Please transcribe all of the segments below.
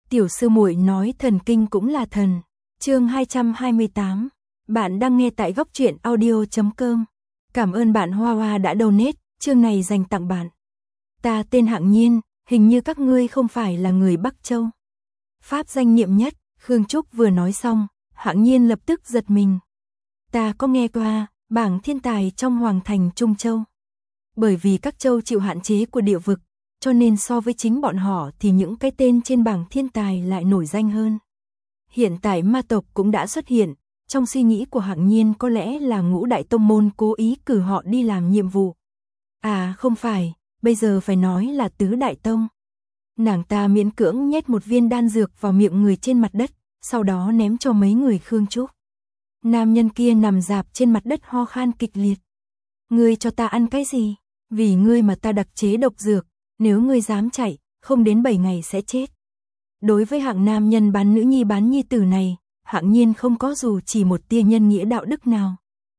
Tiểu sư muội nói thần kinh cũng là thần. Chương 228. Bạn đang nghe tại góc truyện audio.com. Cảm ơn bạn Hoa Hoa đã donate, chương này dành tặng bạn. Ta tên Hạng Nhiên, hình như các ngươi không phải là người Bắc Châu. Pháp danh niệm nhất, Khương Trúc vừa nói xong, Hạng Nhiên lập tức giật mình. Ta có nghe qua bảng thiên tài trong Hoàng thành Trung Châu. Bởi vì các châu chịu hạn chế của địa vực, cho nên so với chính bọn họ thì những cái tên trên bảng thiên tài lại nổi danh hơn. Hiện tại ma tộc cũng đã xuất hiện, trong suy nghĩ của Hạng Nhiên có lẽ là Ngũ Đại Tông Môn cố ý cử họ đi làm nhiệm vụ. À không phải, bây giờ phải nói là Tứ Đại Tông. Nàng ta miễn cưỡng nhét một viên đan dược vào miệng người trên mặt đất, sau đó ném cho mấy người Khương Trúc. Nam nhân kia nằm rạp trên mặt đất ho khan kịch liệt. Ngươi cho ta ăn cái gì? Vì ngươi mà ta đặc chế độc dược, nếu ngươi dám chạy, không đến 7 ngày sẽ chết. Đối với hạng nam nhân bán nữ nhi bán nhi tử này, Hạng Nhiên không có dù chỉ một tia nhân nghĩa đạo đức nào.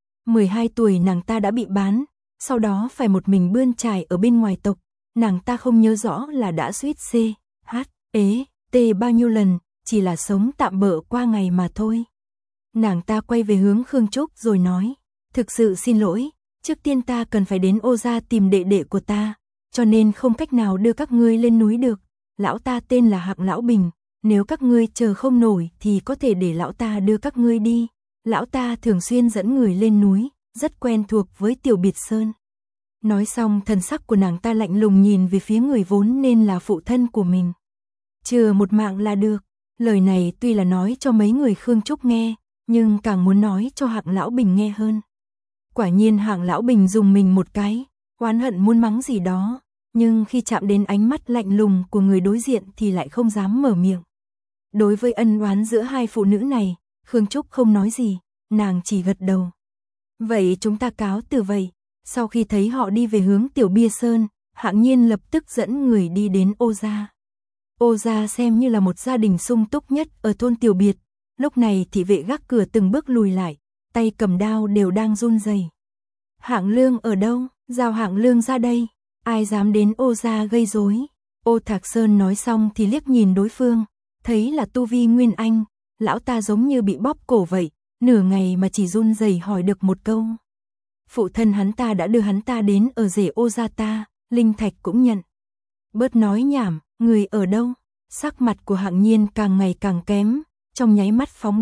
12 tuổi nàng ta đã bị bán, sau đó phải một mình bươn trải ở bên ngoài tộc, nàng ta không nhớ rõ là đã suýt C, H, ế, T bao nhiêu lần, chỉ là sống tạm bợ qua ngày mà thôi. Nàng ta quay về hướng Khương Trúc rồi nói, thực sự xin lỗi, trước tiên ta cần phải đến Ô gia tìm đệ đệ của ta, cho nên không cách nào đưa các ngươi lên núi được. Lão ta tên là Hạng Lão Bình, nếu các ngươi chờ không nổi thì có thể để lão ta đưa các ngươi đi. Lão ta thường xuyên dẫn người lên núi, rất quen thuộc với Tiểu Biệt Sơn. Nói xong thần sắc của nàng ta lạnh lùng nhìn về phía người vốn nên là phụ thân của mình. Chừa một mạng là được, lời này tuy là nói cho mấy người Khương Trúc nghe, nhưng càng muốn nói cho Hạng Lão Bình nghe hơn. Quả nhiên Hạng Lão Bình dùng mình một cái, oán hận muốn mắng gì đó, nhưng khi chạm đến ánh mắt lạnh lùng của người đối diện thì lại không dám mở miệng. Đối với ân oán giữa hai phụ nữ này, Khương Trúc không nói gì, nàng chỉ gật đầu. Vậy chúng ta cáo từ vậy. Sau khi thấy họ đi về hướng Tiểu Bia Sơn, Hạng Nhiên lập tức dẫn người đi đến Ô gia. Ô gia xem như là một gia đình sung túc nhất ở thôn Tiểu Biệt. Lúc này thị vệ gác cửa từng bước lùi lại, tay cầm đao đều đang run rẩy. Hạng Lương ở đâu? Giao Hạng Lương ra đây. Ai dám đến Ô gia gây rối? Ô Thạc Sơn nói xong thì liếc nhìn đối phương, thấy là tu vi Nguyên Anh, lão ta giống như bị bóp cổ vậy, nửa ngày mà chỉ run rẩy hỏi được một câu. Phụ thân hắn ta đã đưa hắn ta đến ở rể Ô gia ta, Linh Thạch cũng nhận. Bớt nói nhảm, người ở đâu? Sắc mặt của Hạng Nhiên càng ngày càng kém, trong nháy mắt phóng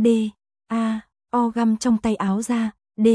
o găm trong tay áo ra,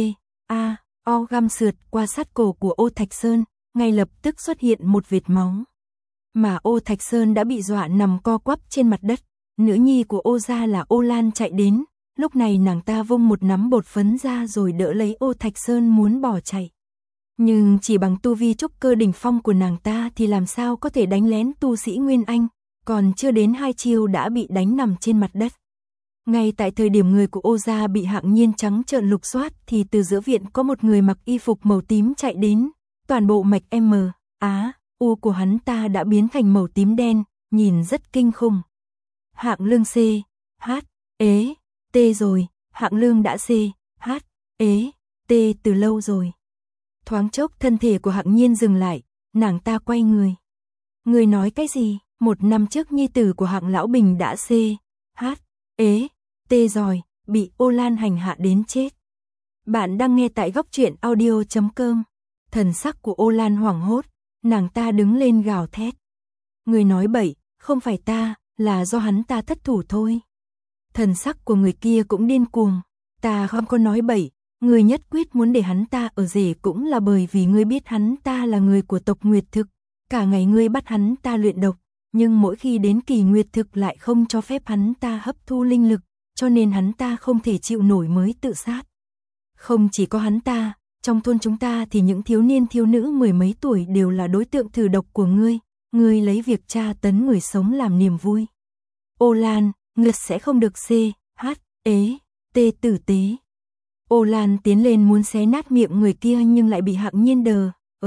o găm sượt qua sát cổ của Ô Thạch Sơn, ngay lập tức xuất hiện một vệt máu. Mà Ô Thạch Sơn đã bị dọa nằm co quắp trên mặt đất, nữ nhi của Ô gia là Ô Lan chạy đến, lúc này nàng ta vung một nắm bột phấn ra rồi đỡ lấy Ô Thạch Sơn muốn bỏ chạy. Nhưng chỉ bằng tu vi trúc cơ đỉnh phong của nàng ta thì làm sao có thể đánh lén tu sĩ Nguyên Anh, còn chưa đến 2 chiêu đã bị đánh nằm trên mặt đất. Ngay tại thời điểm người của Ô gia bị Hạng Nhiên trắng trợn lục soát thì từ giữa viện có một người mặc y phục màu tím chạy đến, toàn bộ mạch M, Á, U của hắn ta đã biến thành màu tím đen, nhìn rất kinh khủng. Hạng Lương C, H, ế, T rồi, Hạng Lương đã C, H, ế, T từ lâu rồi. Thoáng chốc thân thể của Hạng Nhiên dừng lại, nàng ta quay người. Người nói cái gì? 1 năm trước nhi tử của Hạng Lão Bình đã C, H, ế, T rồi, bị Ô Lan hành hạ đến chết. Bạn đang nghe tại góc truyện audio.com. Thần sắc của Ô Lan hoảng hốt, nàng ta đứng lên gào thét. Người nói bậy, không phải ta, là do hắn ta thất thủ thôi. Thần sắc của người kia cũng điên cuồng, ta không có nói bậy, người nhất quyết muốn để hắn ta ở rể cũng là bởi vì ngươi biết hắn ta là người của tộc Nguyệt Thực, cả ngày ngươi bắt hắn ta luyện độc, nhưng mỗi khi đến kỳ Nguyệt Thực lại không cho phép hắn ta hấp thu linh lực, cho nên hắn ta không thể chịu nổi mới tự sát. Không chỉ có hắn ta, trong thôn chúng ta thì những thiếu niên thiếu nữ 10 mấy tuổi đều là đối tượng thử độc của ngươi lấy việc tra tấn người sống làm niềm vui. Ô Lan, ngươi sẽ không được C, H, ế, T tử tế. Ô Lan tiến lên muốn xé nát miệng người kia nhưng lại bị Hạng Nhiên đờ,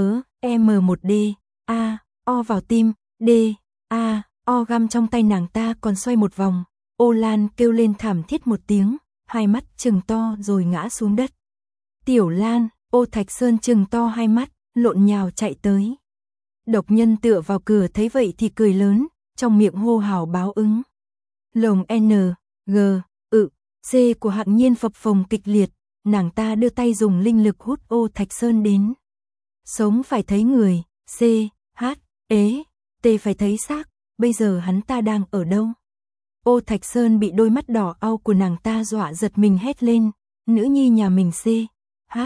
M1D, O vào tim, D, O găm trong tay nàng ta còn xoay một vòng. Ô Lan kêu lên thảm thiết một tiếng, hai mắt trừng to rồi ngã xuống đất. Tiểu Lan, Ô Thạch Sơn trừng to hai mắt, lộn nhào chạy tới. Độc nhân tựa vào cửa thấy vậy thì cười lớn, trong miệng hô hào báo ứng. Lồng N, G, C của Hạng Nhiên phập phồng kịch liệt, nàng ta đưa tay dùng linh lực hút Ô Thạch Sơn đến. Sống phải thấy người, C, H, T phải thấy xác, bây giờ hắn ta đang ở đâu? Ô Thạch Sơn bị đôi mắt đỏ au của nàng ta dọa giật mình hét lên, nữ nhi nhà mình C, H,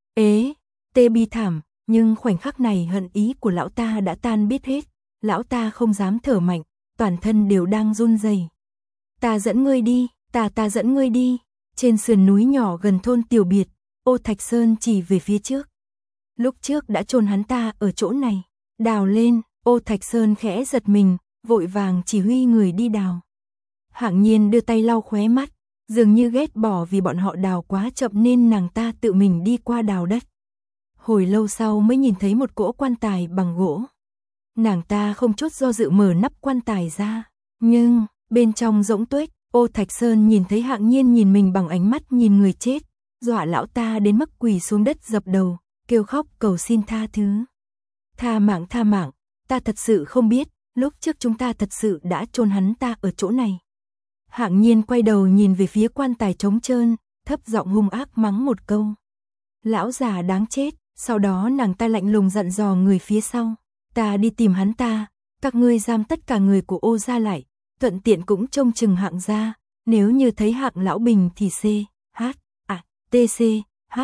T bi thảm, nhưng khoảnh khắc này hận ý của lão ta đã tan biết hết, lão ta không dám thở mạnh, toàn thân đều đang run rẩy. Ta dẫn ngươi đi, ta dẫn ngươi đi. Trên sườn núi nhỏ gần thôn Tiểu Biệt, Ô Thạch Sơn chỉ về phía trước. Lúc trước đã chôn hắn ta ở chỗ này, đào lên, Ô Thạch Sơn khẽ giật mình, vội vàng chỉ huy người đi đào. Hạng Nhiên đưa tay lau khóe mắt, dường như ghét bỏ vì bọn họ đào quá chậm nên nàng ta tự mình đi qua đào đất. Hồi lâu sau mới nhìn thấy một cỗ quan tài bằng gỗ. Nàng ta không chút do dự mở nắp quan tài ra, nhưng bên trong rỗng tuếch. Ô Thạch Sơn nhìn thấy Hạng Nhiên nhìn mình bằng ánh mắt nhìn người chết, dọa lão ta đến mức quỳ xuống đất dập đầu, kêu khóc cầu xin tha thứ. Tha mạng, ta thật sự không biết, lúc trước chúng ta thật sự đã chôn hắn ta ở chỗ này. Hạng Nhiên quay đầu nhìn về phía quan tài trống trơn, thấp giọng hung ác mắng một câu. Lão già đáng chết, sau đó nàng ta lạnh lùng dặn dò người phía sau, ta đi tìm hắn ta, các ngươi giam tất cả người của Ô gia lại. Thuận tiện cũng trông chừng Hạng gia, nếu như thấy Hạng lão Bình thì C, H, T C, H,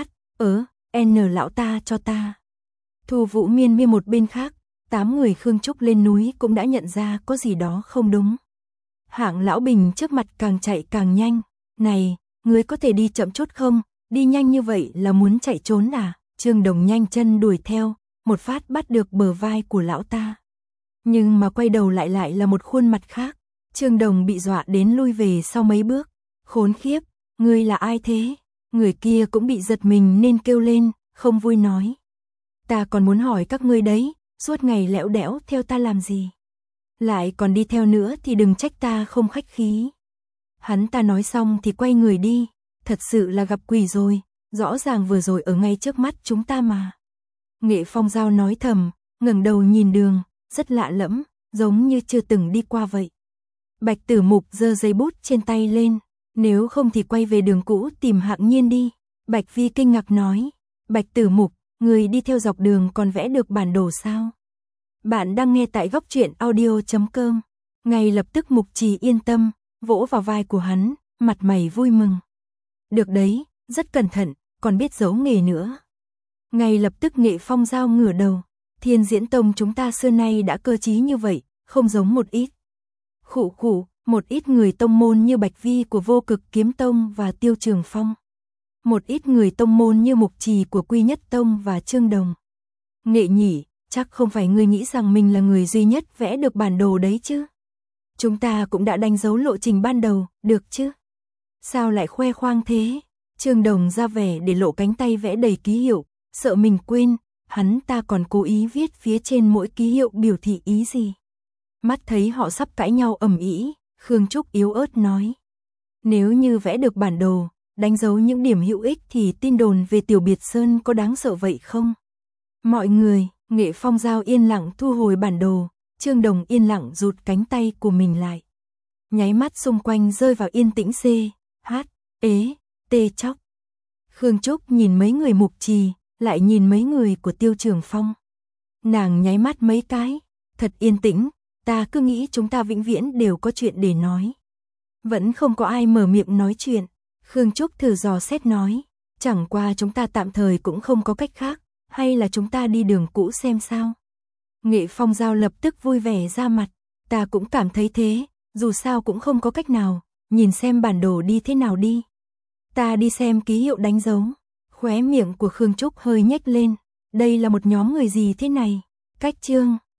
N lão ta cho ta. Thu Vũ Miên một bên khác, 8 người Khương Trúc lên núi cũng đã nhận ra có gì đó không đúng. Hạng lão Bình trước mặt càng chạy càng nhanh, này, ngươi có thể đi chậm chút không, đi nhanh như vậy là muốn chạy trốn à? Trương Đồng nhanh chân đuổi theo, một phát bắt được bờ vai của lão ta. Nhưng mà quay đầu lại là một khuôn mặt khác. Trương Đồng bị dọa đến lui về sau mấy bước. Khốn khiếp, ngươi là ai thế? Người kia cũng bị giật mình nên kêu lên, không vui nói. Ta còn muốn hỏi các ngươi đấy, suốt ngày lẽo đẽo theo ta làm gì? Lại còn đi theo nữa thì đừng trách ta không khách khí. Hắn ta nói xong thì quay người đi, thật sự là gặp quỷ rồi, rõ ràng vừa rồi ở ngay trước mắt chúng ta mà. Nghệ Phong Giao nói thầm, ngẩng đầu nhìn đường, rất lạ lẫm, giống như chưa từng đi qua vậy. Bạch Tử Mục giơ giấy bút trên tay lên, nếu không thì quay về đường cũ tìm Hạng Nhiên đi. Bạch Vi kinh ngạc nói, Bạch Tử Mục, người đi theo dọc đường còn vẽ được bản đồ sao? Bạn đang nghe tại góc truyện audio.com. Ngay lập tức Mục Trì yên tâm, vỗ vào vai của hắn, mặt mày vui mừng. Được đấy, rất cẩn thận, còn biết giấu nghề nữa. Ngay lập tức Nghệ Phong Giao ngửa đầu, Thiên Diễn Tông chúng ta xưa nay đã cơ trí như vậy, không giống một ít. Khụ, một ít người tông môn như Bạch Vi của Vô Cực Kiếm Tông và Tiêu Trường Phong. Một ít người tông môn như Mục Trì của Quy Nhất Tông và Trương Đồng. Nghệ nhỉ, chắc không phải ngươi nghĩ rằng mình là người duy nhất vẽ được bản đồ đấy chứ? Chúng ta cũng đã đánh dấu lộ trình ban đầu, được chứ? Sao lại khoe khoang thế? Trương Đồng ra vẻ để lộ cánh tay vẽ đầy ký hiệu, sợ mình quên, hắn ta còn cố ý viết phía trên mỗi ký hiệu biểu thị ý gì. Mắt thấy họ sắp cãi nhau ầm ĩ, Khương Trúc yếu ớt nói. Nếu như vẽ được bản đồ, đánh dấu những điểm hữu ích thì tin đồn về Tiểu Biệt Sơn có đáng sợ vậy không? Mọi người, Nghệ Phong Giao yên lặng thu hồi bản đồ, Trương Đồng yên lặng rụt cánh tay của mình lại. Nháy mắt xung quanh rơi vào yên tĩnh C, H, T chóc. Khương Trúc nhìn mấy người Mục Trì, lại nhìn mấy người của Tiêu Trường Phong. Nàng nháy mắt mấy cái, thật yên tĩnh, ta cứ nghĩ chúng ta vĩnh viễn đều có chuyện để nói. Vẫn không có ai mở miệng nói chuyện, Khương Trúc thử dò xét nói, chẳng qua chúng ta tạm thời cũng không có cách khác, hay là chúng ta đi đường cũ xem sao. Nghệ Phong Giao lập tức vui vẻ ra mặt, ta cũng cảm thấy thế, dù sao cũng không có cách nào, nhìn xem bản đồ đi thế nào đi. Ta đi xem ký hiệu đánh dấu. Khóe miệng của Khương Trúc hơi nhếch lên, đây là một nhóm người gì thế này? Cách chương